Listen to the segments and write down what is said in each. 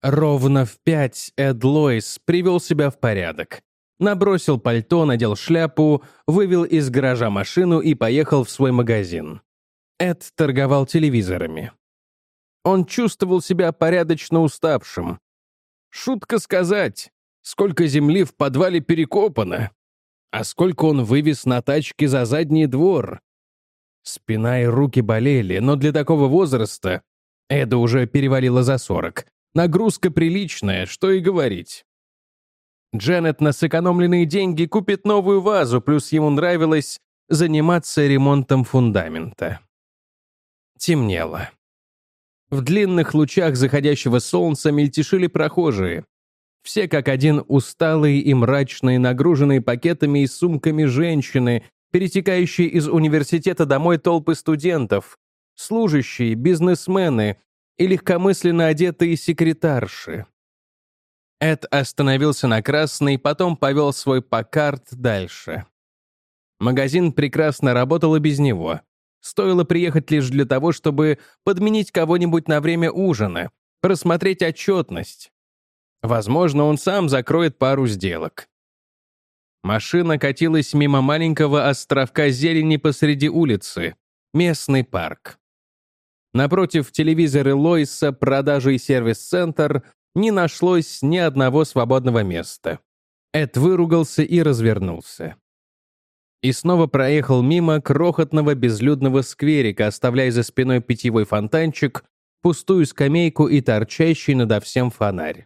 Ровно в 5 Эд Лойс привел себя в порядок. Набросил пальто, надел шляпу, вывел из гаража машину и поехал в свой магазин. Эд торговал телевизорами. Он чувствовал себя порядочно уставшим. Шутка сказать, сколько земли в подвале перекопано, а сколько он вывез на тачке за задний двор. Спина и руки болели, но для такого возраста, Эда уже перевалило за 40, нагрузка приличная, что и говорить. Дженнет на сэкономленные деньги купит новую вазу, плюс ему нравилось заниматься ремонтом фундамента. Темнело. В длинных лучах заходящего солнца мельтешили прохожие. Все как один усталые и мрачные, нагруженные пакетами и сумками женщины, перетекающие из университета домой толпы студентов, служащие, бизнесмены и легкомысленно одетые секретарши. Эд остановился на красной, потом повел свой Паккард дальше. Магазин прекрасно работал и без него. Стоило приехать лишь для того, чтобы подменить кого-нибудь на время ужина, просмотреть отчетность. Возможно, он сам закроет пару сделок. Машина катилась мимо маленького островка зелени посреди улицы, местный парк. Напротив телевизора Лойса, продажи и сервис-центр, не нашлось ни одного свободного места. Эд выругался и развернулся. И снова проехал мимо крохотного безлюдного скверика, оставляя за спиной питьевой фонтанчик, пустую скамейку и торчащий надо всем фонарь.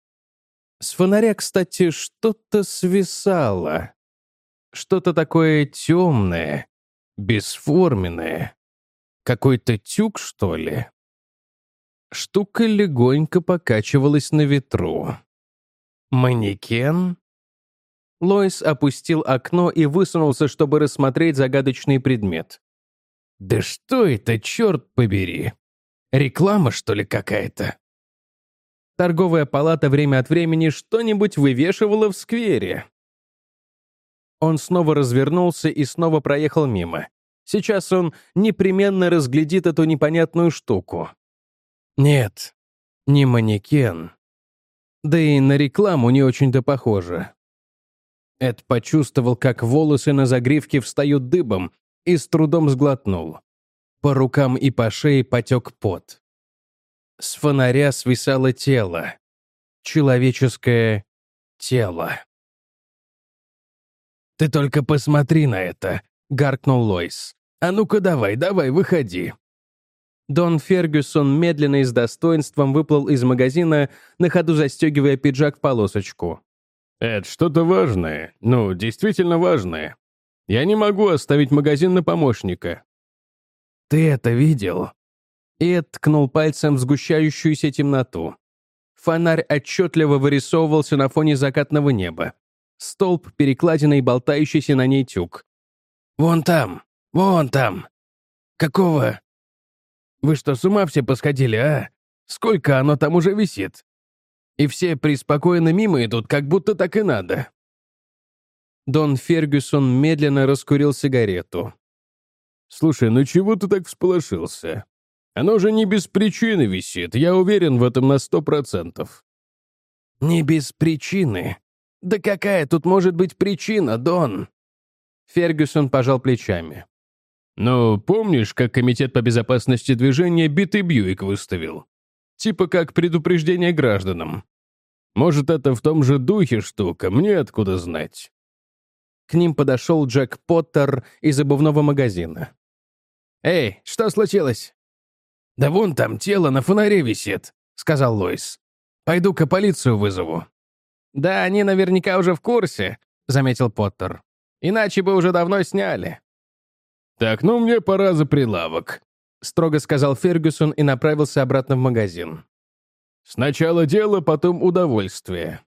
С фонаря, кстати, что-то свисало. Что-то такое темное, бесформенное. Какой-то тюк, что ли? Штука легонько покачивалась на ветру. Манекен? Лойс опустил окно и высунулся, чтобы рассмотреть загадочный предмет. Да что это, черт побери? Реклама, что ли, какая-то? Торговая палата время от времени что-нибудь вывешивала в сквере. Он снова развернулся и снова проехал мимо. Сейчас он непременно разглядит эту непонятную штуку. Нет, не манекен. Да и на рекламу не очень-то похоже. Эд почувствовал, как волосы на загривке встают дыбом, и с трудом сглотнул. По рукам и по шее потек пот. С фонаря свисало тело. Человеческое тело. «Ты только посмотри на это!» — гаркнул Лойс. «А ну-ка давай, выходи!» Дон Фергюсон медленно и с достоинством выплыл из магазина, на ходу застегивая пиджак в полосочку. «Эд, что-то важное. Ну, действительно важное. Я не могу оставить магазин на помощника». «Ты это видел?» Эд ткнул пальцем в сгущающуюся темноту. Фонарь отчетливо вырисовывался на фоне закатного неба. Столб, перекладина и болтающийся на ней тюк. «Вон там! Вон там! Какого? Вы что, с ума все посходили, а? Сколько оно там уже висит? И все преспокойно мимо идут, как будто так и надо». Дон Фергюсон медленно раскурил сигарету. «Слушай, ну чего ты так всполошился? Оно же не без причины висит, я уверен в этом на 100%. «Не без причины? Да какая тут может быть причина, Дон?» Фергюсон пожал плечами. «Ну, помнишь, как Комитет по безопасности движения битый Бьюик выставил? Типа как предупреждение гражданам. Может, это в том же духе штука, мне откуда знать?» К ним подошел Джек Поттер из обувного магазина. «Эй, что случилось?» «Да вон там тело на фонаре висит», — сказал Лойс. «Пойду-ка полицию вызову». «Да они наверняка уже в курсе», — заметил Поттер. «Иначе бы уже давно сняли». «Так, ну мне пора за прилавок», — строго сказал Фергюсон и направился обратно в магазин. «Сначала дело, потом удовольствие».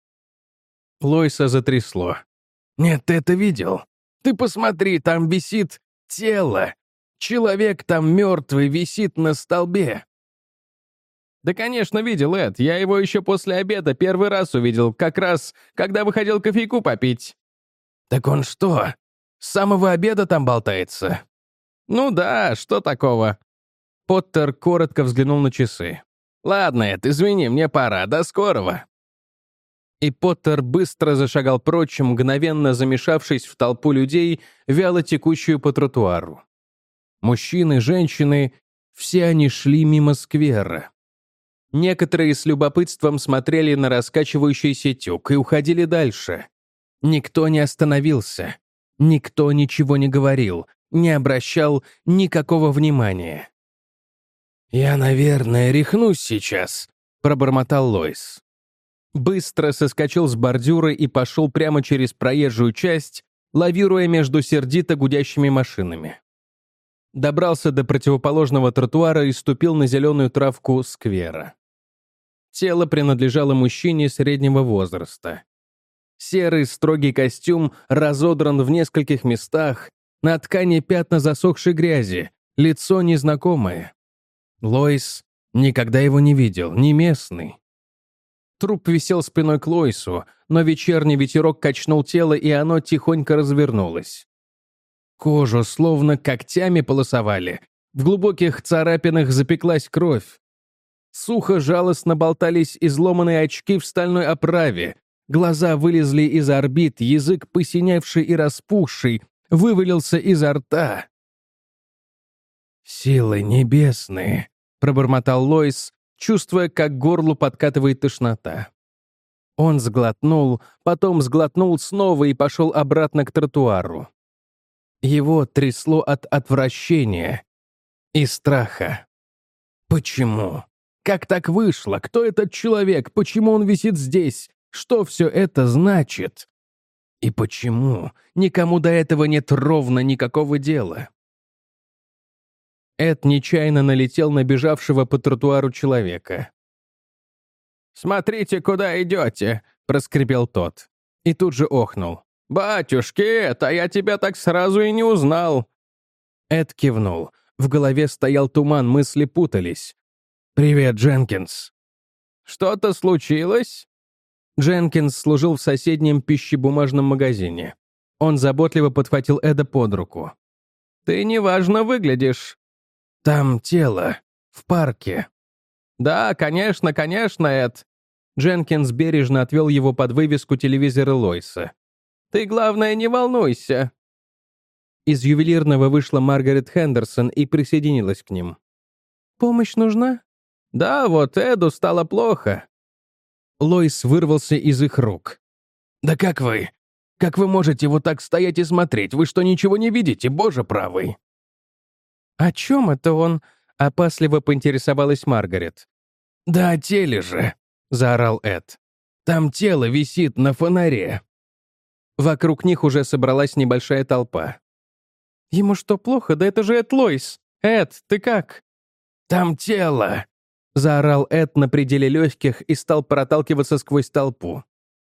Лойса затрясло. «Нет, ты это видел? Ты посмотри, там висит тело. Человек там мертвый висит на столбе». «Да, конечно, видел, Эд. Я его еще после обеда первый раз увидел, как раз, когда выходил кофейку попить». «Так он что, с самого обеда там болтается?» «Ну да, что такого?» Поттер коротко взглянул на часы. «Ладно, Эд, извини, мне пора. До скорого». И Поттер быстро зашагал прочь, мгновенно замешавшись в толпу людей, вяло текущую по тротуару. Мужчины, женщины — все они шли мимо сквера. Некоторые с любопытством смотрели на раскачивающийся тюк и уходили дальше. Никто не остановился. Никто ничего не говорил, не обращал никакого внимания. «Я, наверное, рехнусь сейчас», — пробормотал Лойс. Быстро соскочил с бордюра и пошел прямо через проезжую часть, лавируя между сердито гудящими машинами. Добрался до противоположного тротуара и ступил на зеленую травку сквера. Тело принадлежало мужчине среднего возраста. Серый строгий костюм разодран в нескольких местах, на ткани пятна засохшей грязи, лицо незнакомое. Лойс никогда его не видел, не местный. Труп висел спиной к Лойсу, но вечерний ветерок качнул тело, и оно тихонько развернулось. Кожу словно когтями полосовали, в глубоких царапинах запеклась кровь. Сухо жалостно болтались изломанные очки в стальной оправе, глаза вылезли из орбит, язык посиневший и распухший, вывалился изо рта. «Силы небесные», — пробормотал Лойс, чувствуя, как к горлу подкатывает тошнота. Он сглотнул, потом сглотнул снова и пошел обратно к тротуару. Его трясло от отвращения и страха. Почему? Как так вышло? Кто этот человек? Почему он висит здесь? Что все это значит? И почему никому до этого нет ровно никакого дела? Эд нечаянно налетел на бежавшего по тротуару человека. «Смотрите, куда идете!» — проскрипел тот. И тут же охнул. «Батюшки, Эд, а я тебя так сразу и не узнал!» Эд кивнул. В голове стоял туман, мысли путались. «Привет, Дженкинс!» «Что-то случилось?» Дженкинс служил в соседнем пищебумажном магазине. Он заботливо подхватил Эда под руку. «Ты неважно выглядишь». «Там тело. В парке». «Да, конечно, конечно, Эд». Дженкинс бережно отвел его под вывеску телевизора Лойса. «Ты, главное, не волнуйся». Из ювелирного вышла Маргарет Хендерсон и присоединилась к ним. «Помощь нужна?» «Да, вот Эду стало плохо». Лойс вырвался из их рук. «Да как вы? Как вы можете вот так стоять и смотреть? Вы что, ничего не видите, боже правый?» «О чем это он?» — опасливо поинтересовалась Маргарет. «Да о теле же!» — заорал Эд. «Там тело висит на фонаре». Вокруг них уже собралась небольшая толпа. «Ему что, плохо? Да это же Эд Лойс! Эд, ты как?» «Там тело!» — заорал Эд на пределе легких и стал проталкиваться сквозь толпу.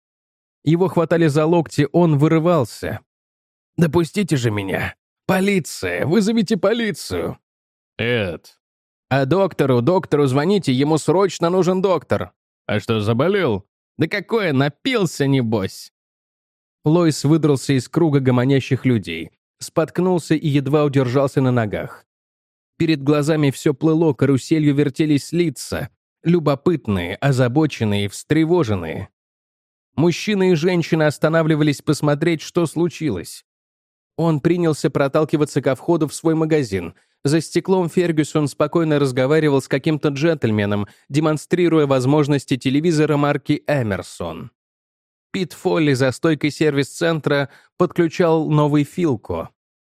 Его хватали за локти, он вырывался. «Допустите же меня! Полиция! Вызовите полицию!» Эд, «А доктору звоните, ему срочно нужен доктор!» а что, заболел? «Да какое, напился, небось!» Лойс выдрался из круга гомонящих людей, споткнулся и едва удержался на ногах. Перед глазами все плыло, каруселью вертелись лица, любопытные, озабоченные, встревоженные. Мужчины и женщины останавливались посмотреть, что случилось. Он принялся проталкиваться ко входу в свой магазин. За стеклом Фергюсон спокойно разговаривал с каким-то джентльменом, демонстрируя возможности телевизора марки «Эмерсон». Пит Фолли за стойкой сервис-центра подключал новый Филко.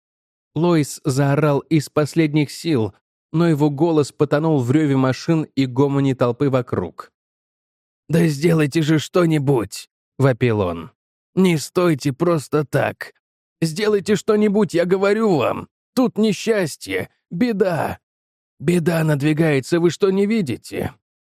Лойс заорал из последних сил, но его голос потонул в реве машин и гомоне толпы вокруг. «Да сделайте же что-нибудь!» — вопил он. «Не стойте просто так! Сделайте что-нибудь, я говорю вам! Тут несчастье, беда! Беда надвигается, вы что, не видите?»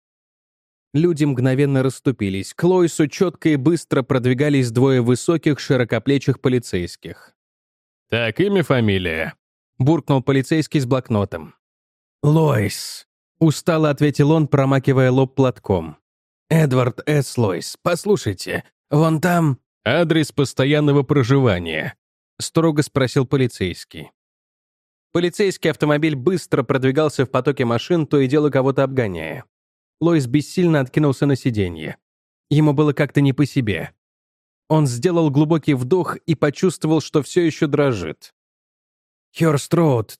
Люди мгновенно расступились. К Лойсу четко и быстро продвигались двое высоких, широкоплечих полицейских. Так, имя, фамилия?» — буркнул полицейский с блокнотом. «Лойс», — устало ответил он, промакивая лоб платком. «Эдвард С. Лойс, послушайте, вон там...» «Адрес постоянного проживания», — строго спросил полицейский. Полицейский автомобиль быстро продвигался в потоке машин, то и дело кого-то обгоняя. Лоис бессильно откинулся на сиденье. Ему было как-то не по себе. Он сделал глубокий вдох и почувствовал, что все еще дрожит. «Хёрст-Роуд,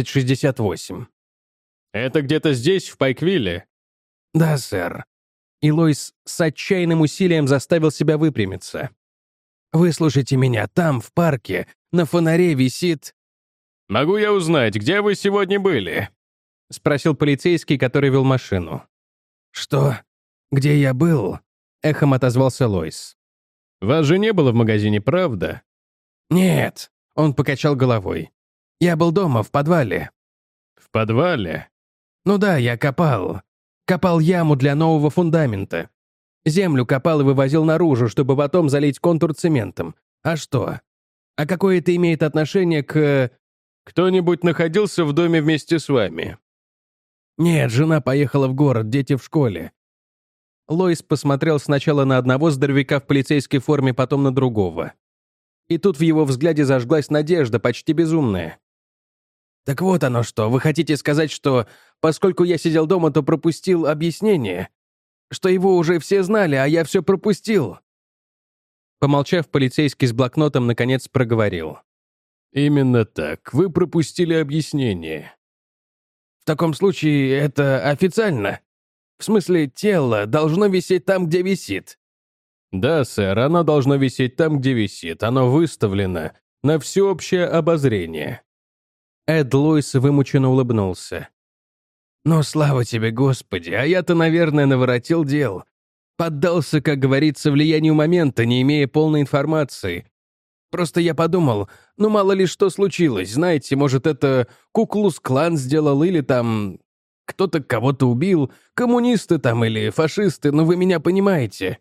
1368». «Это где-то здесь, в Пайквилле?» «Да, сэр». И Лоис с отчаянным усилием заставил себя выпрямиться. «Выслушайте меня, там, в парке, на фонаре висит...» «Могу я узнать, где вы сегодня были?» — спросил полицейский, который вел машину. «Что? Где я был?» — эхом отозвался Лоис. «Вас же не было в магазине, правда?» «Нет», — он покачал головой. «Я был дома, в подвале». «В подвале?» «Ну да, я копал. Копал яму для нового фундамента. Землю копал и вывозил наружу, чтобы потом залить контур цементом. А что? А какое это имеет отношение к...» «Кто-нибудь находился в доме вместе с вами?» «Нет, жена поехала в город, дети в школе». Лоис посмотрел сначала на одного здоровяка в полицейской форме, потом на другого. И тут в его взгляде зажглась надежда, почти безумная. «Так вот оно что, вы хотите сказать, что, поскольку я сидел дома, то пропустил объяснение? Что его уже все знали, а я все пропустил?» Помолчав, полицейский с блокнотом наконец проговорил. «Именно так. Вы пропустили объяснение». «В таком случае это официально? В смысле, тело должно висеть там, где висит?» «Да, сэр, оно должно висеть там, где висит. Оно выставлено на всеобщее обозрение». Эд Лоис вымученно улыбнулся. «Ну, слава тебе, Господи, а я-то, наверное, наворотил дел. Поддался, как говорится, влиянию момента, не имея полной информации. Просто я подумал, ну мало ли что случилось, знаете, может, это Ку-Клукс-Клан сделал или там кто-то кого-то убил, коммунисты там или фашисты, ну вы меня понимаете».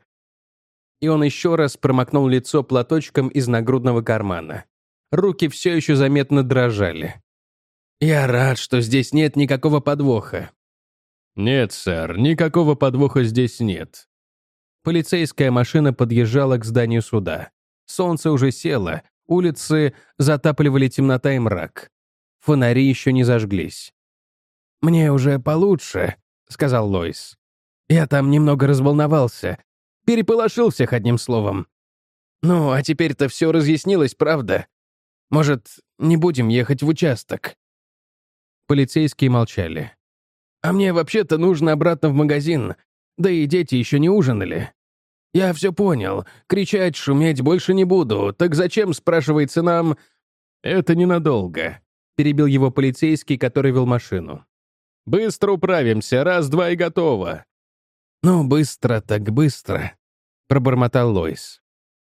И он еще раз промокнул лицо платочком из нагрудного кармана. Руки все еще заметно дрожали. «Я рад, что здесь нет никакого подвоха». «Нет, сэр, никакого подвоха здесь нет». Полицейская машина подъезжала к зданию суда. Солнце уже село, улицы затапливали темнота и мрак. Фонари еще не зажглись. «Мне уже получше», — сказал Лоис. «Я там немного разволновался. Переполошил всех одним словом. Ну, а теперь-то все разъяснилось, правда? Может, не будем ехать в участок?» Полицейские молчали. «А мне вообще-то нужно обратно в магазин. Да и дети еще не ужинали. Я все понял. Кричать, шуметь больше не буду. Так зачем, спрашивается, нам...» «Это ненадолго», — перебил его полицейский, который вел машину. «Быстро управимся, раз-два и готово». «Ну, быстро так быстро», — пробормотал Лоис.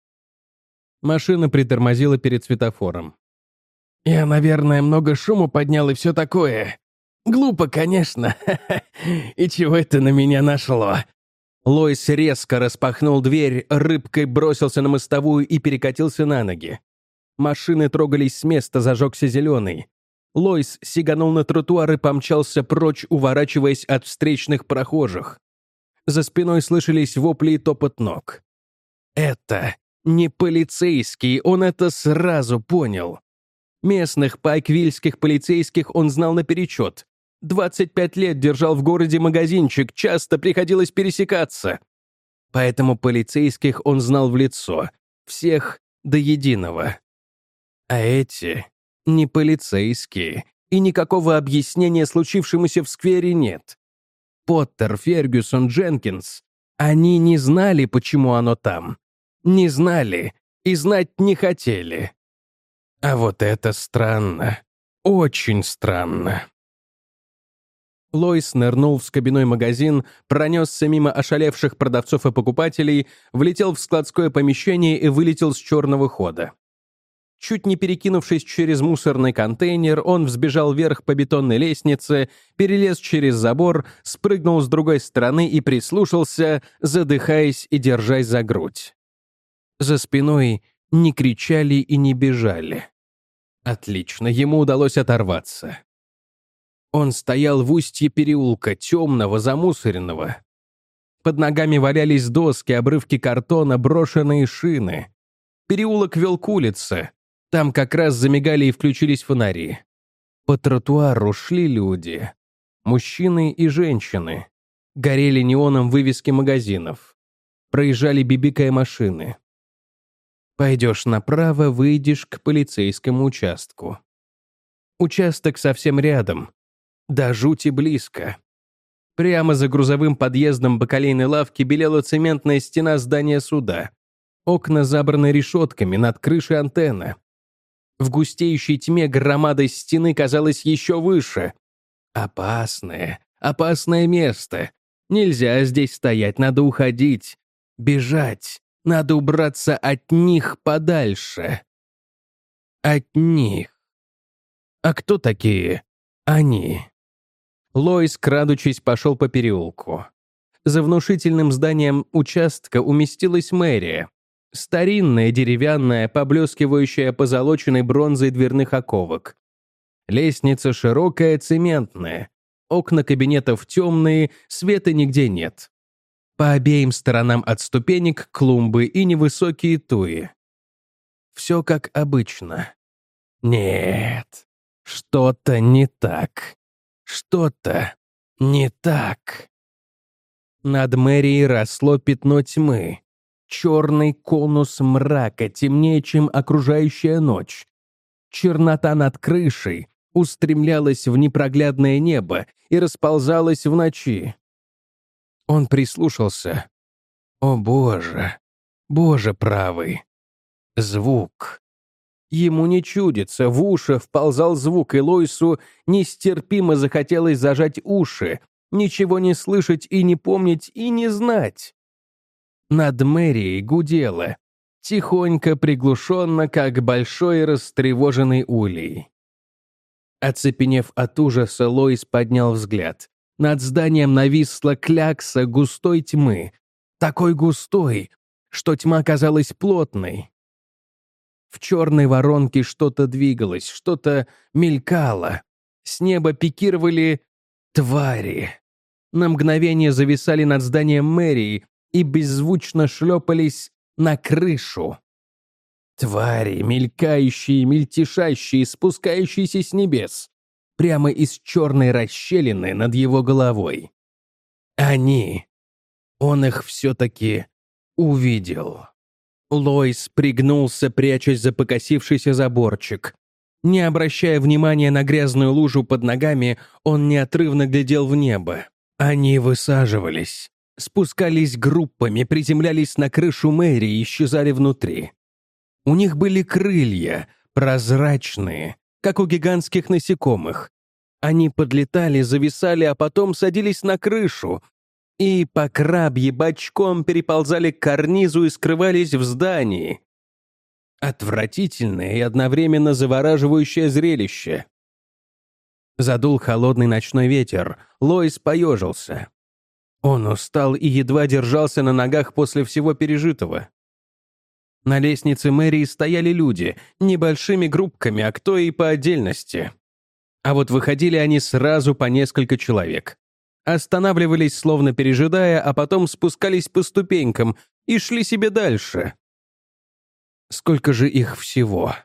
Машина притормозила перед светофором. «Я, наверное, много шуму поднял и все такое. Глупо, конечно. И чего это на меня нашло?» Лоис резко распахнул дверь, рыбкой бросился на мостовую и перекатился на ноги. Машины трогались с места, зажегся зеленый. Лоис сиганул на тротуар и помчался прочь, уворачиваясь от встречных прохожих. За спиной слышались вопли и топот ног. Это не полицейский, он это сразу понял. Местных пайквильских полицейских он знал наперечет. 25 лет держал в городе магазинчик, часто приходилось пересекаться. Поэтому полицейских он знал в лицо. Всех до единого. А эти не полицейские, и никакого объяснения случившемуся в сквере нет. Поттер, Фергюсон, Дженкинс, они не знали, почему оно там. Не знали и знать не хотели. А вот это странно. Очень странно. Лоис нырнул в скобяной магазин, пронесся мимо ошалевших продавцов и покупателей, влетел в складское помещение и вылетел с черного хода. Чуть не перекинувшись через мусорный контейнер, он взбежал вверх по бетонной лестнице, перелез через забор, спрыгнул с другой стороны и прислушался, задыхаясь и держась за грудь. За спиной не кричали и не бежали. Отлично, ему удалось оторваться. Он стоял в устье переулка, темного, замусоренного. Под ногами валялись доски, обрывки картона, брошенные шины. Переулок вел к улице. Там как раз замигали и включились фонари. По тротуару шли люди. Мужчины и женщины. Горели неоном вывески магазинов. Проезжали бибикая машины. Пойдешь направо, выйдешь к полицейскому участку. Участок совсем рядом. До жути близко. Прямо за грузовым подъездом бакалейной лавки белела цементная стена здания суда. Окна забраны решетками, над крышей антенна. В густеющей тьме громада стены казалась еще выше. Опасное место. Нельзя здесь стоять, надо уходить. Бежать. Надо убраться от них подальше. От них. А кто такие они? Лоис, крадучись, пошел по переулку. За внушительным зданием участка уместилась мэрия. Старинная, деревянная, поблескивающая позолоченной бронзой дверных оковок. Лестница широкая, цементная. Окна кабинетов темные, света нигде нет. По обеим сторонам от ступенек клумбы и невысокие туи. Все как обычно. Нет, что-то не так. Что-то не так. Над мэрией росло пятно тьмы. Черный конус мрака, темнее, чем окружающая ночь. Чернота над крышей устремлялась в непроглядное небо и расползалась в ночи. Он прислушался. О, Боже! Боже правый! Звук. Ему не чудится, в уши вползал звук, и Лоису нестерпимо захотелось зажать уши, ничего не слышать и не помнить, и не знать. Над мэрией гудело, тихонько, приглушенно, как большой растревоженный улей. Оцепенев от ужаса, Лоис поднял взгляд. Над зданием нависла клякса густой тьмы. Такой густой, что тьма казалась плотной. В черной воронке что-то двигалось, что-то мелькало. С неба пикировали твари. На мгновение зависали над зданием мэрии и беззвучно шлепались на крышу. Твари, мелькающие, мельтешащие, спускающиеся с небес. Прямо из черной расщелины над его головой. Они. Он их все-таки увидел. Лоис пригнулся, прячась за покосившийся заборчик. Не обращая внимания на грязную лужу под ногами, он неотрывно глядел в небо. Они высаживались, спускались группами, приземлялись на крышу мэрии и исчезали внутри. У них были крылья, прозрачные, как у гигантских насекомых. Они подлетали, зависали, а потом садились на крышу и по крабье бочком переползали к карнизу и скрывались в здании. Отвратительное и одновременно завораживающее зрелище. Задул холодный ночной ветер, Лоис поежился. Он устал и едва держался на ногах после всего пережитого. На лестнице мэрии стояли люди, небольшими группками, а кто и по отдельности. А вот выходили они сразу по несколько человек. Останавливались, словно пережидая, а потом спускались по ступенькам и шли себе дальше. Сколько же их всего?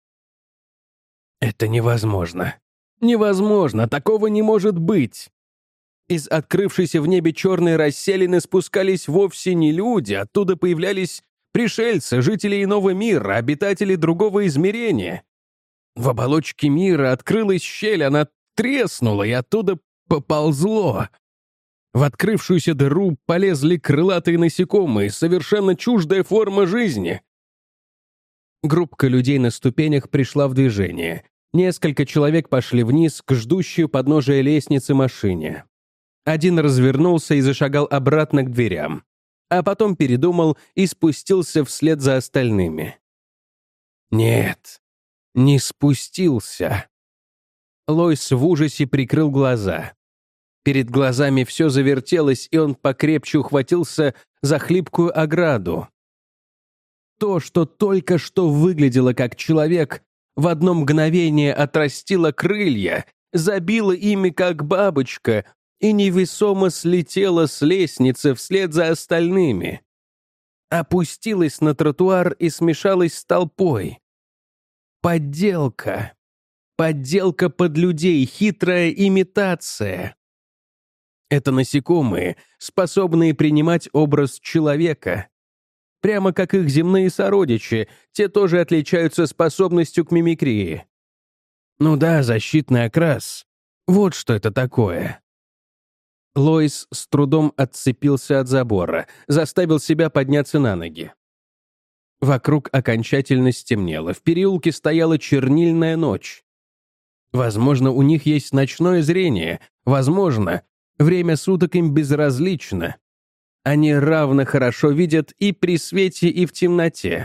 Это невозможно. Невозможно, такого не может быть. Из открывшейся в небе черной расселины спускались вовсе не люди, оттуда появлялись пришельцы, жители иного мира, обитатели другого измерения. В оболочке мира открылась щель, она треснула, и оттуда поползло. В открывшуюся дыру полезли крылатые насекомые, совершенно чуждая форма жизни. Группка людей на ступенях пришла в движение. Несколько человек пошли вниз к ждущей у подножия лестницы машине. Один развернулся и зашагал обратно к дверям, а потом передумал и спустился вслед за остальными. Нет, не спустился. Лоис в ужасе прикрыл глаза. Перед глазами все завертелось, и он покрепче ухватился за хлипкую ограду. То, что только что выглядело как человек, в одно мгновение отрастило крылья, забило ими как бабочка и невесомо слетело с лестницы вслед за остальными. Опустилась на тротуар и смешалась с толпой. Подделка. Подделка под людей, хитрая имитация. Это насекомые, способные принимать образ человека. Прямо как их земные сородичи, те тоже отличаются способностью к мимикрии. Ну да, защитный окрас. Вот что это такое. Лоис с трудом отцепился от забора, заставил себя подняться на ноги. Вокруг окончательно стемнело, в переулке стояла чернильная ночь. Возможно, у них есть ночное зрение, возможно, время суток им безразлично. Они равно хорошо видят и при свете, и в темноте.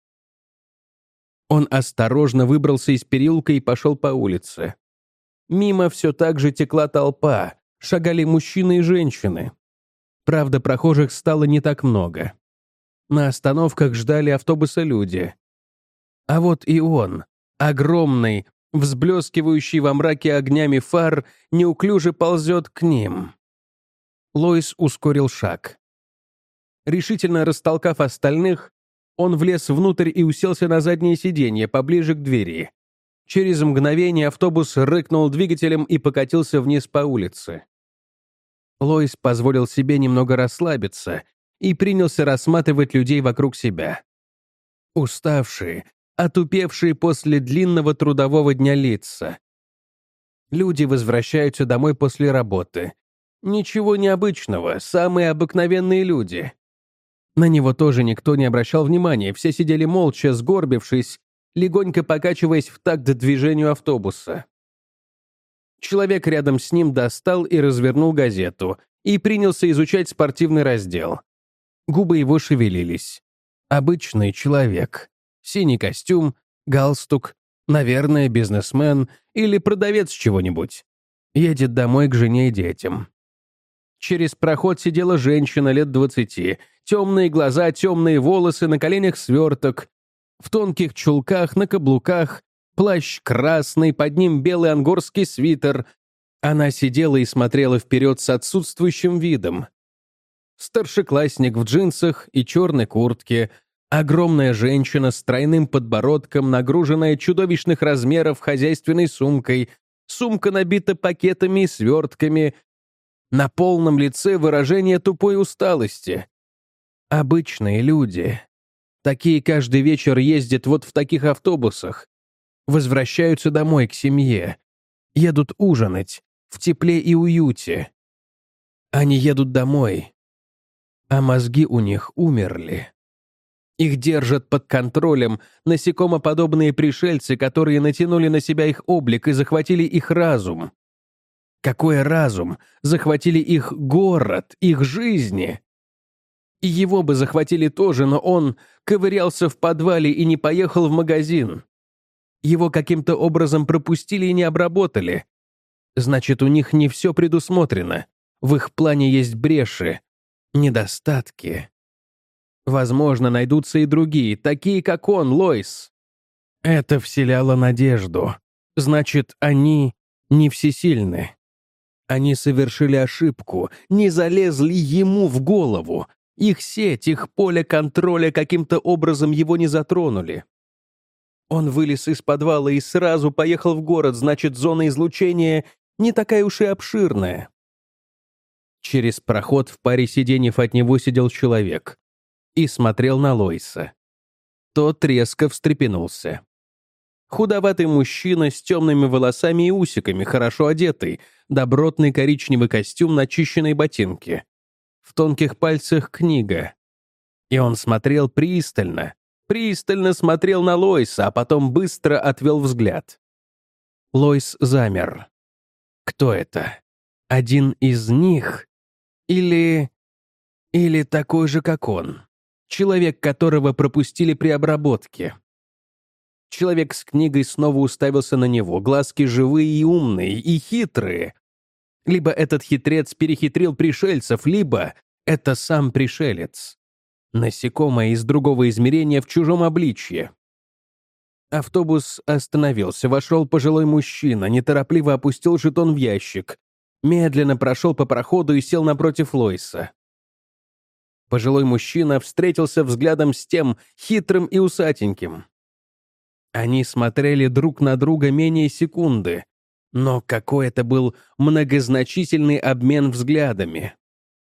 Он осторожно выбрался из переулка и пошел по улице. Мимо все так же текла толпа, шагали мужчины и женщины. Правда, прохожих стало не так много. На остановках ждали автобуса люди. А вот и он, огромный, взблескивающий во мраке огнями фар, неуклюже ползет к ним. Лоис ускорил шаг. Решительно растолкав остальных, он влез внутрь и уселся на заднее сиденье, поближе к двери. Через мгновение автобус рыкнул двигателем и покатился вниз по улице. Лоис позволил себе немного расслабиться и принялся рассматривать людей вокруг себя. Уставшие, отупевшие после длинного трудового дня лица. Люди возвращаются домой после работы. Ничего необычного, самые обыкновенные люди. На него тоже никто не обращал внимания, все сидели молча, сгорбившись, легонько покачиваясь в такт движению автобуса. Человек рядом с ним достал и развернул газету и принялся изучать спортивный раздел. Губы его шевелились. Обычный человек. Синий костюм, галстук, наверное, бизнесмен или продавец чего-нибудь. Едет домой к жене и детям. Через проход сидела женщина лет 20, темные глаза, темные волосы, на коленях сверток, в тонких чулках, на каблуках, плащ красный, под ним белый ангорский свитер. Она сидела и смотрела вперед с отсутствующим видом. Старшеклассник в джинсах и черной куртке, огромная женщина с тройным подбородком, нагруженная чудовищных размеров хозяйственной сумкой, сумка набита пакетами и свертками, на полном лице выражение тупой усталости. Обычные люди. Такие каждый вечер ездят вот в таких автобусах. Возвращаются домой к семье. Едут ужинать. В тепле и уюте. Они едут домой. А мозги у них умерли. Их держат под контролем насекомоподобные пришельцы, которые натянули на себя их облик и захватили их разум. Какой разум? Захватили их город, их жизни. И его бы захватили тоже, но он ковырялся в подвале и не поехал в магазин. Его каким-то образом пропустили и не обработали. Значит, у них не все предусмотрено. В их плане есть бреши, недостатки. Возможно, найдутся и другие, такие, как он, Лоис. Это вселяло надежду. Значит, они не всесильны. Они совершили ошибку, не залезли ему в голову. Их сеть, их поле контроля каким-то образом его не затронули. Он вылез из подвала и сразу поехал в город, значит, зона излучения не такая уж и обширная. Через проход в паре сиденьев от него сидел человек и смотрел на Лоиса. Тот резко встрепенулся. Худоватый мужчина с темными волосами и усиками, хорошо одетый, добротный коричневый костюм, начищенные ботинки. В тонких пальцах книга. И он смотрел пристально смотрел на Лоиса, а потом быстро отвел взгляд. Лоис замер. Кто это? Один из них? Или такой же, как он? Человек, которого пропустили при обработке. Человек с книгой снова уставился на него, глазки живые и умные, и хитрые. Либо этот хитрец перехитрил пришельцев, либо это сам пришелец. Насекомое из другого измерения в чужом обличье. Автобус остановился, вошел пожилой мужчина, неторопливо опустил жетон в ящик, медленно прошел по проходу и сел напротив Лоиса. Пожилой мужчина встретился взглядом с тем хитрым и усатеньким. Они смотрели друг на друга менее секунды. Но какой это был многозначительный обмен взглядами.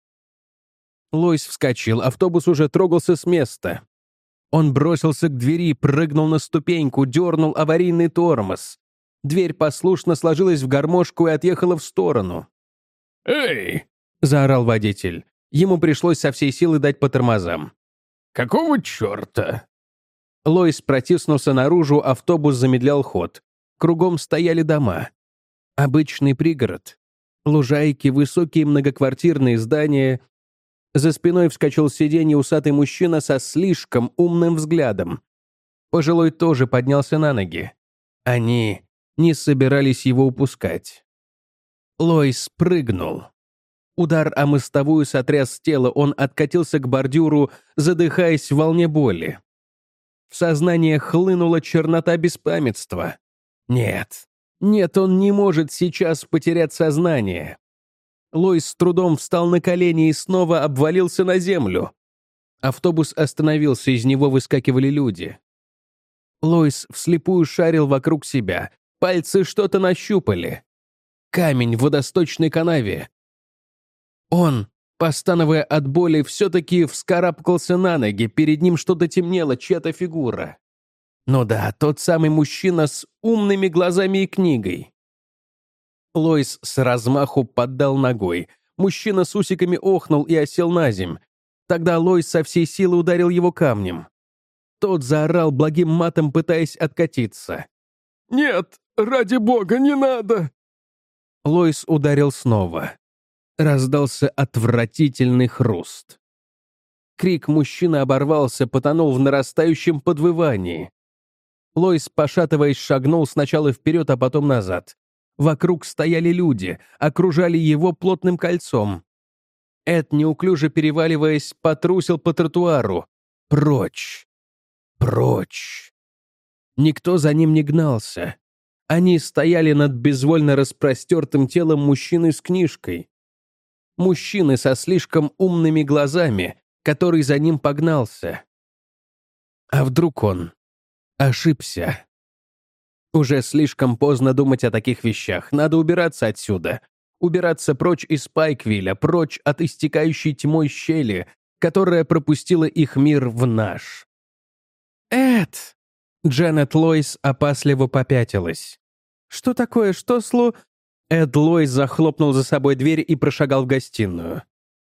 Лойс вскочил, автобус уже трогался с места. Он бросился к двери, прыгнул на ступеньку, дернул аварийный тормоз. Дверь послушно сложилась в гармошку и отъехала в сторону. «Эй!» — заорал водитель. Ему пришлось со всей силы дать по тормозам. «Какого черта?» Лойс протиснулся наружу, автобус замедлял ход. Кругом стояли дома. Обычный пригород. Лужайки, высокие многоквартирные здания. За спиной вскочил с сиденья усатый мужчина со слишком умным взглядом. Пожилой тоже поднялся на ноги. Они не собирались его упускать. Лойс прыгнул. Удар о мостовую сотряс тело, он откатился к бордюру, задыхаясь в волне боли. В сознание хлынула чернота беспамятства. Нет, он не может сейчас потерять сознание. Лойс с трудом встал на колени и снова обвалился на землю. Автобус остановился, из него выскакивали люди. Лойс вслепую шарил вокруг себя. Пальцы что-то нащупали. Камень в водосточной канаве. Он, постановая от боли, все-таки вскарабкался на ноги, перед ним что-то темнело, чья-то фигура. Ну да, тот самый мужчина с умными глазами и книгой. Лойс с размаху поддал ногой. Мужчина с усиками охнул и осел на земь. Тогда Лойс со всей силы ударил его камнем. Тот заорал благим матом, пытаясь откатиться. «Нет, ради бога, не надо!» Лойс ударил снова. Раздался отвратительный хруст. Крик мужчины оборвался, потонул в нарастающем подвывании. Лойс, пошатываясь, шагнул сначала вперед, а потом назад. Вокруг стояли люди, окружали его плотным кольцом. Эд, неуклюже переваливаясь, потрусил по тротуару. Прочь! Прочь! Никто за ним не гнался. Они стояли над безвольно распростертым телом мужчины с книжкой. Мужчины со слишком умными глазами, который за ним погнался. А вдруг он ошибся? Уже слишком поздно думать о таких вещах. Надо убираться отсюда. Убираться прочь из Пайквилля, прочь от истекающей тьмой щели, которая пропустила их мир в наш. «Эд!» Дженет Лойс опасливо попятилась. «Что такое? Что Эд Лойс захлопнул за собой дверь и прошагал в гостиную.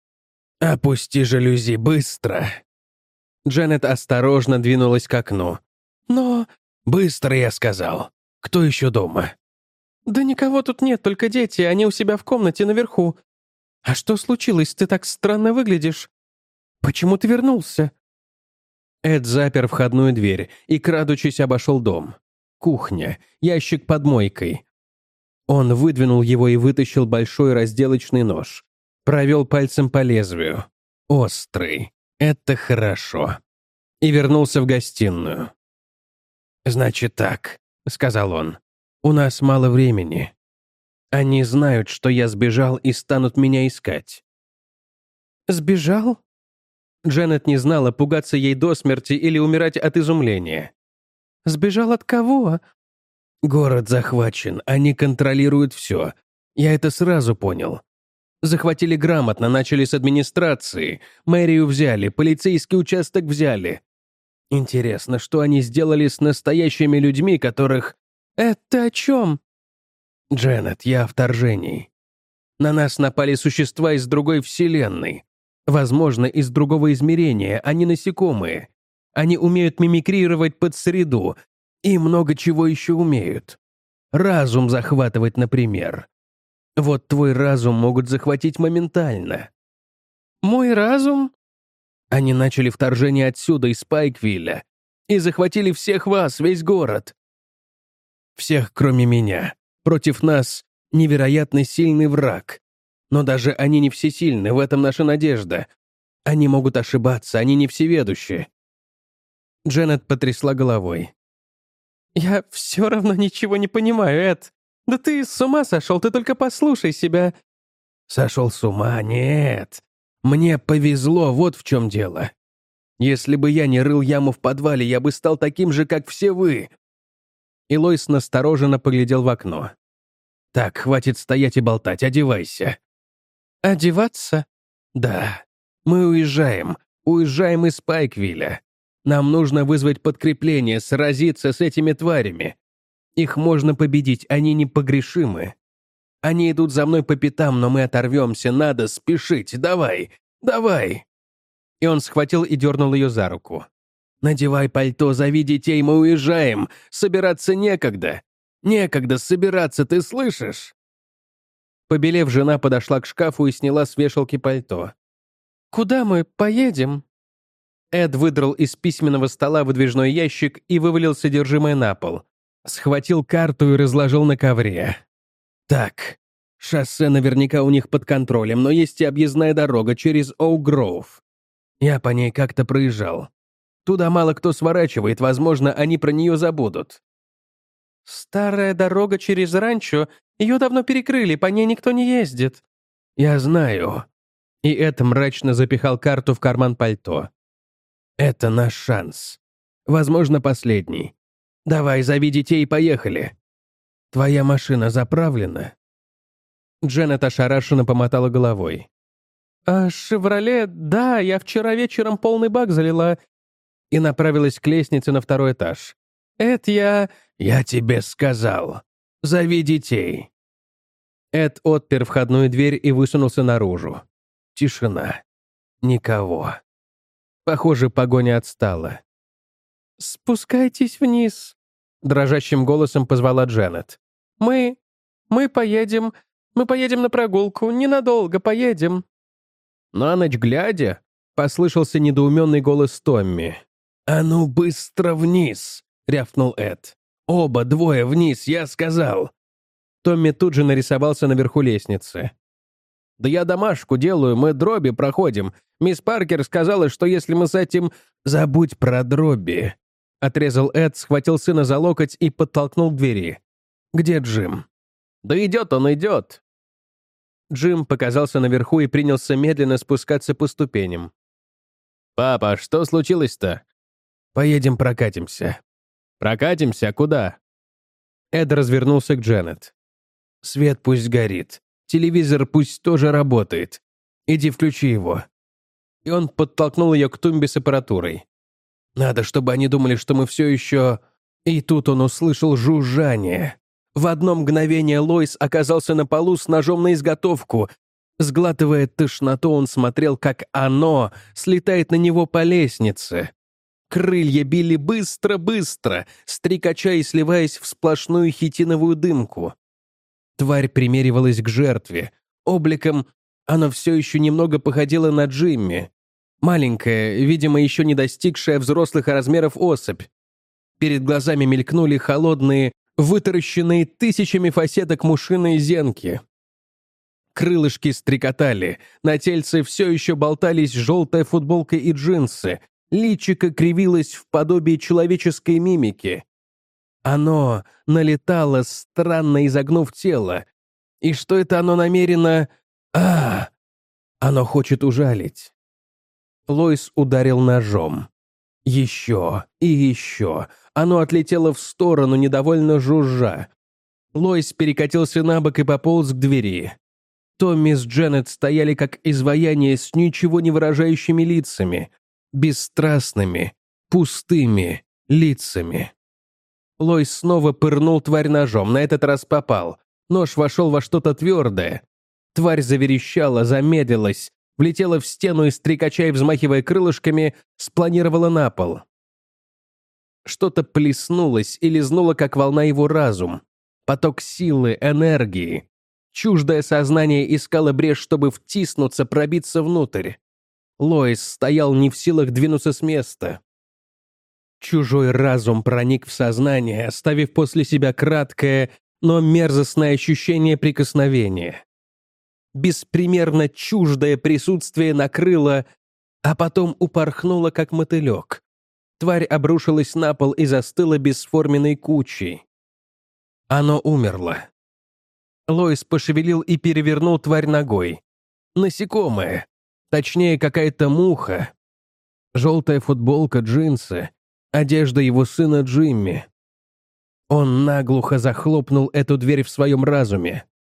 «Опусти жалюзи, быстро!» Дженет осторожно двинулась к окну. «Но...» «Быстро, я сказал. Кто еще дома?» «Да никого тут нет, только дети, они у себя в комнате наверху. А что случилось? Ты так странно выглядишь. Почему ты вернулся?» Эд запер входную дверь и, крадучись, обошел дом. Кухня, ящик под мойкой. Он выдвинул его и вытащил большой разделочный нож. Провел пальцем по лезвию. Острый. Это хорошо. И вернулся в гостиную. «Значит так», — сказал он. «У нас мало времени. Они знают, что я сбежал и станут меня искать». «Сбежал?» Дженет не знала, пугаться ей до смерти или умирать от изумления. «Сбежал от кого?» «Город захвачен, они контролируют все. Я это сразу понял. Захватили грамотно, начали с администрации, мэрию взяли, полицейский участок взяли. Интересно, что они сделали с настоящими людьми, которых...» «Это о чем?» «Дженет, я о вторжении. На нас напали существа из другой вселенной. Возможно, из другого измерения, они насекомые. Они умеют мимикрировать под среду и много чего еще умеют. Разум захватывать, например. Вот твой разум могут захватить моментально». «Мой разум?» Они начали вторжение отсюда, из Пайквилля, и захватили всех вас, весь город. Всех, кроме меня. Против нас невероятно сильный враг. Но даже они не всесильны, в этом наша надежда. Они могут ошибаться, они не всеведущие». Дженет потрясла головой. «Я все равно ничего не понимаю, Эд. Да ты с ума сошел, ты только послушай себя». «Сошел с ума? Нет. Мне повезло, вот в чем дело. Если бы я не рыл яму в подвале, я бы стал таким же, как все вы». И Лойс настороженно поглядел в окно. Так, хватит стоять и болтать, одевайся». «Одеваться?» «Да. Мы уезжаем. Уезжаем из Пайквилля. Нам нужно вызвать подкрепление, сразиться с этими тварями. Их можно победить, они непогрешимы. Они идут за мной по пятам, но мы оторвемся, надо спешить. Давай, давай!» И он схватил и дернул ее за руку. «Надевай пальто, зови детей, мы уезжаем. Собираться некогда. Некогда собираться, ты слышишь?» Побелев, жена подошла к шкафу и сняла с вешалки пальто. «Куда мы поедем?» Эд выдрал из письменного стола выдвижной ящик и вывалил содержимое на пол. Схватил карту и разложил на ковре. «Так, шоссе наверняка у них под контролем, но есть и объездная дорога через Оук-Гроув. Я по ней как-то проезжал. Туда мало кто сворачивает, возможно, они про нее забудут». «Старая дорога через ранчо, ее давно перекрыли, по ней никто не ездит». «Я знаю». И Эд мрачно запихал карту в карман пальто. «Это наш шанс. Возможно, последний. Давай, зови детей и поехали. Твоя машина заправлена?» Дженнет ошарашенно помотала головой. «Шевроле, да, я вчера вечером полный бак залила». И направилась к лестнице на второй этаж. «Эд, я тебе сказал. Зови детей». Эд отпер входную дверь и высунулся наружу. Тишина. Никого. Похоже, погоня отстала. «Спускайтесь вниз», — дрожащим голосом позвала Дженнет. Мы поедем на прогулку, ненадолго поедем». «На ночь глядя?» — послышался недоуменный голос Томми. «А ну быстро вниз!» — рявкнул Эд. «Оба, двое вниз, я сказал!» Томми тут же нарисовался наверху лестницы. «Да я домашку делаю, мы дроби проходим. Мисс Паркер сказала, что если мы с этим...» «Забудь про дроби!» — отрезал Эд, схватил сына за локоть и подтолкнул к двери. «Где Джим?» «Да идет он, идет!» Джим показался наверху и принялся медленно спускаться по ступеням. «Папа, что случилось-то?» «Поедем прокатимся». «Прокатимся? Куда?» Эд развернулся к Дженнет. «Свет пусть горит. Телевизор пусть тоже работает. Иди включи его». И он подтолкнул ее к тумбе с аппаратурой. «Надо, чтобы они думали, что мы все еще...» И тут он услышал жужжание. В одно мгновение Лоис оказался на полу с ножом на изготовку. Сглатывая тошноту, он смотрел, как оно слетает на него по лестнице. Крылья били быстро-быстро, стрекача и сливаясь в сплошную хитиновую дымку. Тварь примеривалась к жертве. Обликом оно все еще немного походило на Джимми. Маленькая, видимо, еще не достигшая взрослых размеров особь. Перед глазами мелькнули холодные, вытаращенные тысячами фасеток мушиные зенки. Крылышки стрекотали, на тельце все еще болтались желтая футболка и джинсы, личико кривилось в подобии человеческой мимики. Оно налетало, странно изогнув тело. И что это оно намерено... Оно хочет ужалить. Лоис ударил ножом. Еще и еще. Оно отлетело в сторону, недовольно жужжа. Лоис перекатился на бок и пополз к двери. Томми с Дженнет стояли как изваяние с ничего не выражающими лицами. Бесстрастными, пустыми лицами. Лоис снова пырнул тварь ножом, на этот раз попал. Нож вошел во что-то твердое. Тварь заверещала, замедлилась, влетела в стену и, стрекача и взмахивая крылышками, спланировала на пол. Что-то плеснулось и лизнуло, как волна, его разум. Поток силы, энергии. Чуждое сознание искало брешь, чтобы втиснуться, пробиться внутрь. Лоис стоял не в силах двинуться с места. Чужой разум проник в сознание, оставив после себя краткое, но мерзостное ощущение прикосновения. Беспримерно чуждое присутствие накрыло, а потом упорхнуло, как мотылек. Тварь обрушилась на пол и застыла бесформенной кучей. Оно умерло. Лоис пошевелил и перевернул тварь ногой. Насекомое. Точнее, какая-то муха. Желтая футболка, джинсы. Одежда его сына Джимми. Он наглухо захлопнул эту дверь в своем разуме.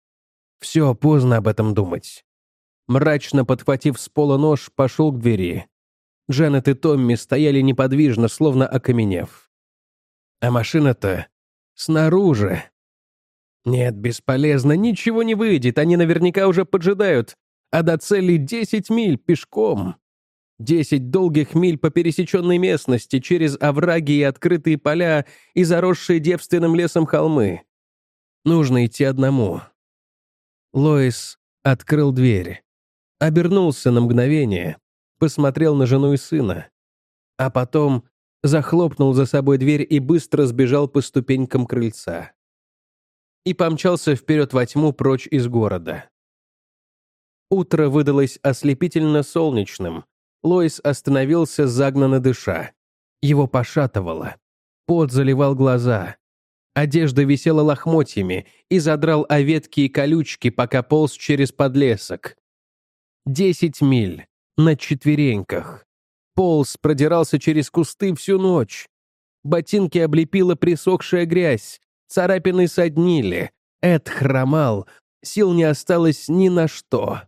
Все, поздно об этом думать. Мрачно подхватив с пола нож, пошел к двери. Джанет и Томми стояли неподвижно, словно окаменев. А машина-то снаружи. Нет, бесполезно, ничего не выйдет, они наверняка уже поджидают, а до цели 10 миль пешком. 10 долгих миль по пересеченной местности, через овраги и открытые поля и заросшие девственным лесом холмы. Нужно идти одному. Лоис открыл дверь, обернулся на мгновение, посмотрел на жену и сына, а потом захлопнул за собой дверь и быстро сбежал по ступенькам крыльца. И помчался вперед во тьму прочь из города. Утро выдалось ослепительно солнечным. Лоис остановился, загнанно дыша. Его пошатывало. Пот заливал глаза. Одежда висела лохмотьями и задрал о ветки и колючки, пока полз через подлесок. 10 миль на четвереньках. Полз продирался через кусты всю ночь. Ботинки облепила присохшая грязь, царапины соднили. Эд хромал, сил не осталось ни на что.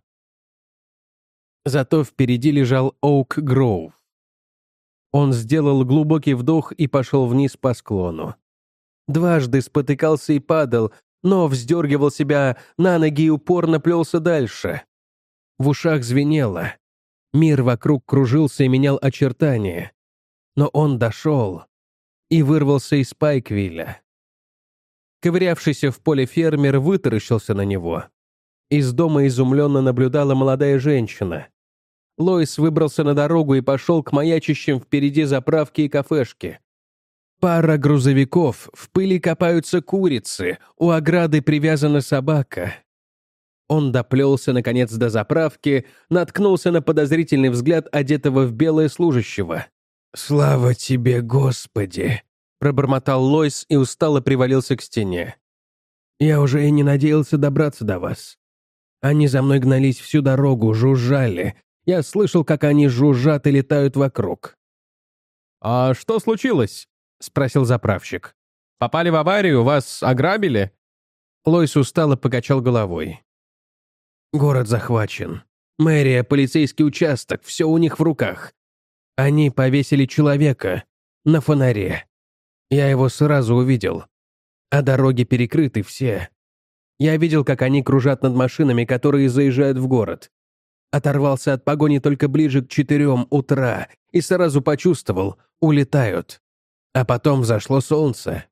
Зато впереди лежал Оук-Гроув. Он сделал глубокий вдох и пошел вниз по склону. Дважды спотыкался и падал, но вздергивал себя на ноги и упорно плелся дальше. В ушах звенело. Мир вокруг кружился и менял очертания. Но он дошел и вырвался из Пайквилля. Ковырявшийся в поле фермер вытаращился на него. Из дома изумленно наблюдала молодая женщина. Лоис выбрался на дорогу и пошел к маячащим впереди заправке и кафешке. Пара грузовиков, в пыли копаются курицы, у ограды привязана собака. Он доплелся, наконец, до заправки, наткнулся на подозрительный взгляд одетого в белое служащего. «Слава тебе, Господи!» — пробормотал Лоис и устало привалился к стене. «Я уже и не надеялся добраться до вас. Они за мной гнались всю дорогу, жужжали. Я слышал, как они жужжат и летают вокруг». «А что случилось?» — спросил заправщик. «Попали в аварию? Вас ограбили?» Лоис устало покачал головой. «Город захвачен. Мэрия, полицейский участок, все у них в руках. Они повесили человека на фонаре. Я его сразу увидел. А дороги перекрыты все. Я видел, как они кружат над машинами, которые заезжают в город. Оторвался от погони только ближе к 4 утра и сразу почувствовал — улетают. А потом взошло солнце».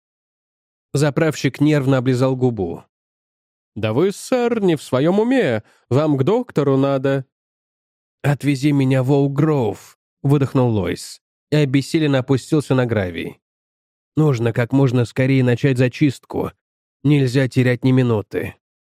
Заправщик нервно облизал губу. «Да вы, сэр, не в своем уме. Вам к доктору надо». «Отвези меня в Оук-Гроув», — выдохнул Лоис и обессиленно опустился на гравий. «Нужно как можно скорее начать зачистку. Нельзя терять ни минуты».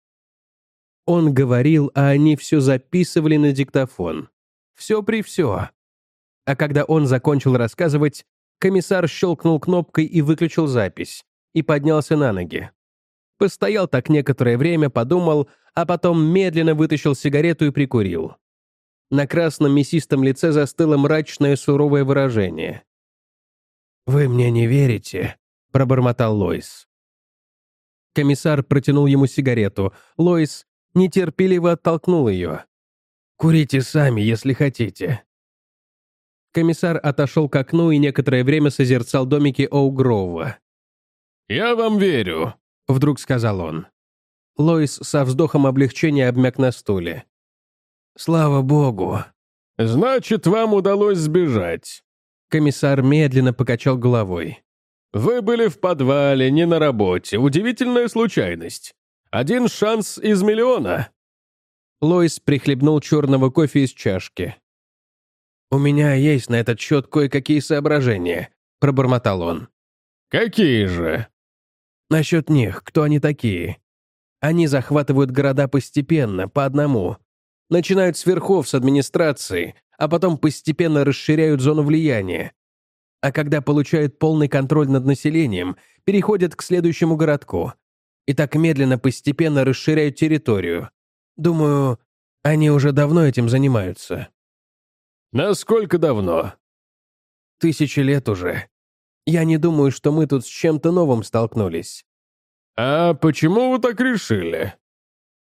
Он говорил, а они все записывали на диктофон. Все при все. А когда он закончил рассказывать, комиссар щелкнул кнопкой и выключил запись, и поднялся на ноги. Постоял так некоторое время, подумал, а потом медленно вытащил сигарету и прикурил. На красном мясистом лице застыло мрачное суровое выражение. «Вы мне не верите?» — пробормотал Лоис. Комиссар протянул ему сигарету. Лоис нетерпеливо оттолкнул ее. «Курите сами, если хотите». Комиссар отошел к окну и некоторое время созерцал домики Оук-Гроува. «Я вам верю», — вдруг сказал он. Лоис со вздохом облегчения обмяк на стуле. «Слава богу». «Значит, вам удалось сбежать». Комиссар медленно покачал головой. «Вы были в подвале, не на работе. Удивительная случайность. Один шанс из миллиона». Лоис прихлебнул черного кофе из чашки. «У меня есть на этот счет кое-какие соображения», — пробормотал он. «Какие же?» «Насчет них, кто они такие? Они захватывают города постепенно, по одному. Начинают с верхов, с администрации, а потом постепенно расширяют зону влияния. А когда получают полный контроль над населением, переходят к следующему городку. И так медленно, постепенно расширяют территорию. Думаю, они уже давно этим занимаются». «Насколько давно?» 1000 лет уже. Я не думаю, что мы тут с чем-то новым столкнулись». «А почему вы так решили?»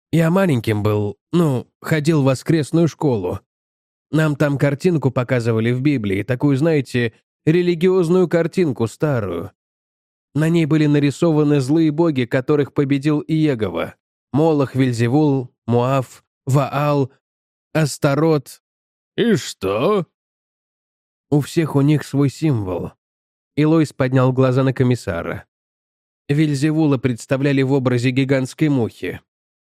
Я маленьким был, ходил в воскресную школу. Нам там картинку показывали в Библии, такую, знаете, религиозную картинку старую. На ней были нарисованы злые боги, которых победил Иегова. Молох, Вельзевул, Муав, Ваал, Астарот. «И что?» У всех у них свой символ. И Лойс поднял глаза на комиссара. Вельзевула представляли в образе гигантской мухи.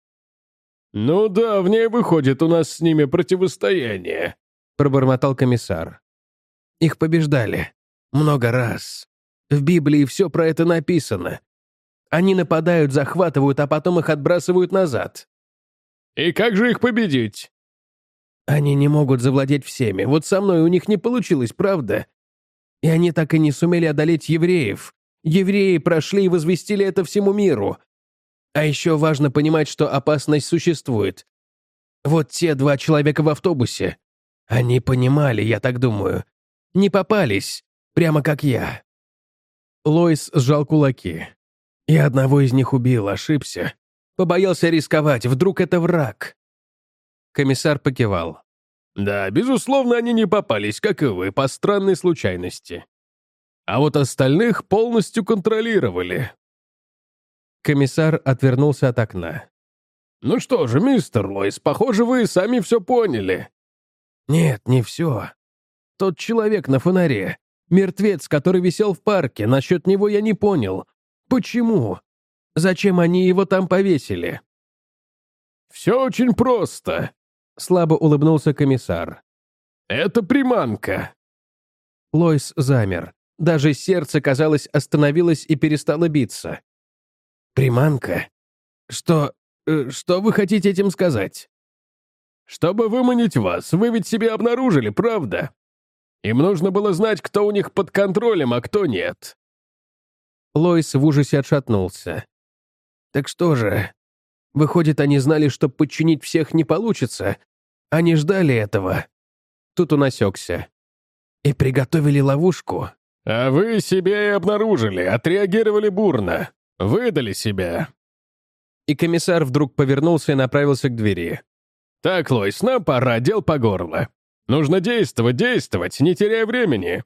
«Ну да, в ней выходит у нас с ними противостояние», — пробормотал комиссар. Их побеждали. Много раз. В Библии все про это написано. Они нападают, захватывают, а потом их отбрасывают назад. «И как же их победить?» Они не могут завладеть всеми. Вот со мной у них не получилось, правда? И они так и не сумели одолеть евреев. Евреи прошли и возвестили это всему миру. А еще важно понимать, что опасность существует. Вот те 2 человека в автобусе. Они понимали, я так думаю. Не попались, прямо как я. Лойс сжал кулаки. Я одного из них убил, ошибся. Побоялся рисковать, вдруг это враг. Комиссар покивал. «Да, безусловно, они не попались, как и вы, по странной случайности. А вот остальных полностью контролировали». Комиссар отвернулся от окна. «Ну что же, мистер Лойс, похоже, вы сами все поняли». «Нет, не все. Тот человек на фонаре, мертвец, который висел в парке, насчет него я не понял. Почему? Зачем они его там повесили?» «Все очень просто», — слабо улыбнулся комиссар. «Это приманка». Лойс замер. Даже сердце, казалось, остановилось и перестало биться. «Приманка? Что вы хотите этим сказать?» «Чтобы выманить вас, вы ведь себя обнаружили, правда? Им нужно было знать, кто у них под контролем, а кто нет». Лойс в ужасе отшатнулся. «Так что же? Выходит, они знали, что подчинить всех не получится. Они ждали этого». Тут он осекся. «И приготовили ловушку». «А вы себя и обнаружили, отреагировали бурно. Выдали себя». И комиссар вдруг повернулся и направился к двери. «Так, Лойс, нам пора, дел по горло. Нужно действовать, не теряя времени».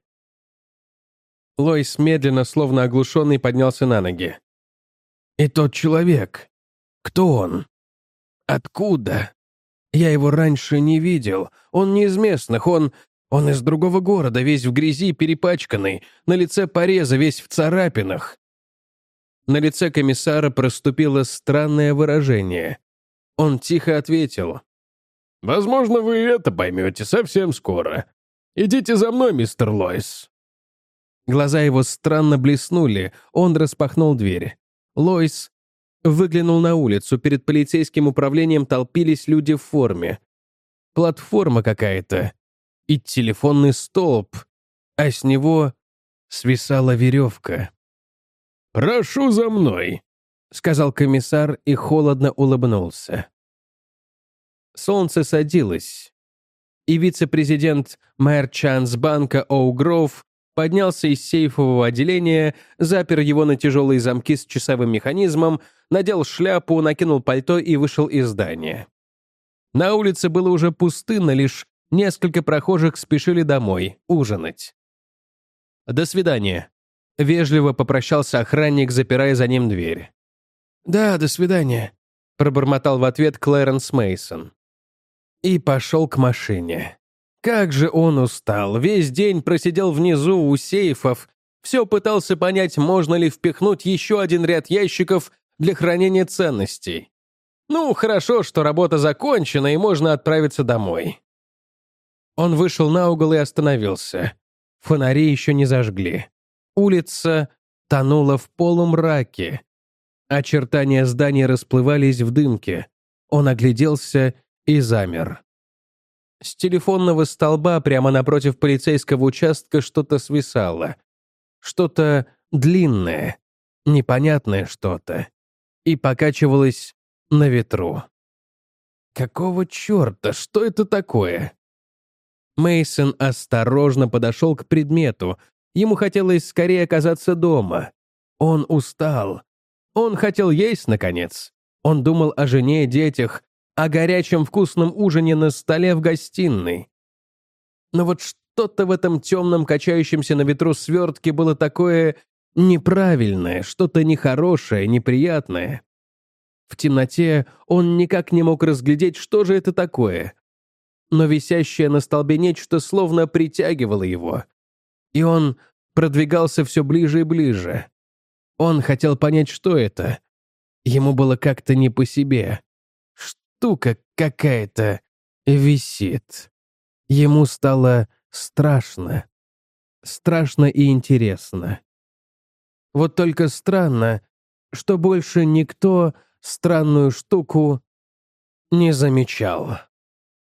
Лойс медленно, словно оглушенный, поднялся на ноги. «И тот человек. Кто он? Откуда? Я его раньше не видел. Он не из местных, он из другого города, весь в грязи, перепачканный, на лице порезы, весь в царапинах». На лице комиссара проступило странное выражение. Он тихо ответил. «Возможно, вы это поймете совсем скоро. Идите за мной, мистер Лойс». Глаза его странно блеснули, он распахнул дверь. Лойс выглянул на улицу, перед полицейским управлением толпились люди в форме. Платформа какая-то. И телефонный столб, а с него свисала веревка. «Прошу за мной», — сказал комиссар и холодно улыбнулся. Солнце садилось, и вице-президент Мерчантс-банка Оу Гроув поднялся из сейфового отделения, запер его на тяжелые замки с часовым механизмом, надел шляпу, накинул пальто и вышел из здания. На улице было уже пустынно, лишь несколько прохожих спешили домой ужинать. «До свидания», — вежливо попрощался охранник, запирая за ним дверь. «Да, до свидания», — пробормотал в ответ Клэренс Мейсон. И пошел к машине. Как же он устал, весь день просидел внизу у сейфов, все пытался понять, можно ли впихнуть еще один ряд ящиков для хранения ценностей. Ну, хорошо, что работа закончена, и можно отправиться домой. Он вышел на угол и остановился. Фонари еще не зажгли. Улица тонула в полумраке. Очертания зданий расплывались в дымке. Он огляделся и замер. С телефонного столба прямо напротив полицейского участка что-то свисало. Что-то длинное, непонятное что-то. И покачивалось на ветру. Какого черта? Что это такое? Мейсон осторожно подошел к предмету. Ему хотелось скорее оказаться дома. Он устал. Он хотел есть, наконец. Он думал о жене и детях, о горячем вкусном ужине на столе в гостиной. Но вот что-то в этом темном, качающемся на ветру свертке было такое неправильное, что-то нехорошее, неприятное. В темноте он никак не мог разглядеть, что же это такое. Но висящее на столбе нечто словно притягивало его. И он продвигался все ближе и ближе. Он хотел понять, что это. Ему было как-то не по себе. Штука какая-то висит. Ему стало страшно. Страшно и интересно. Вот только странно, что больше никто странную штуку не замечал.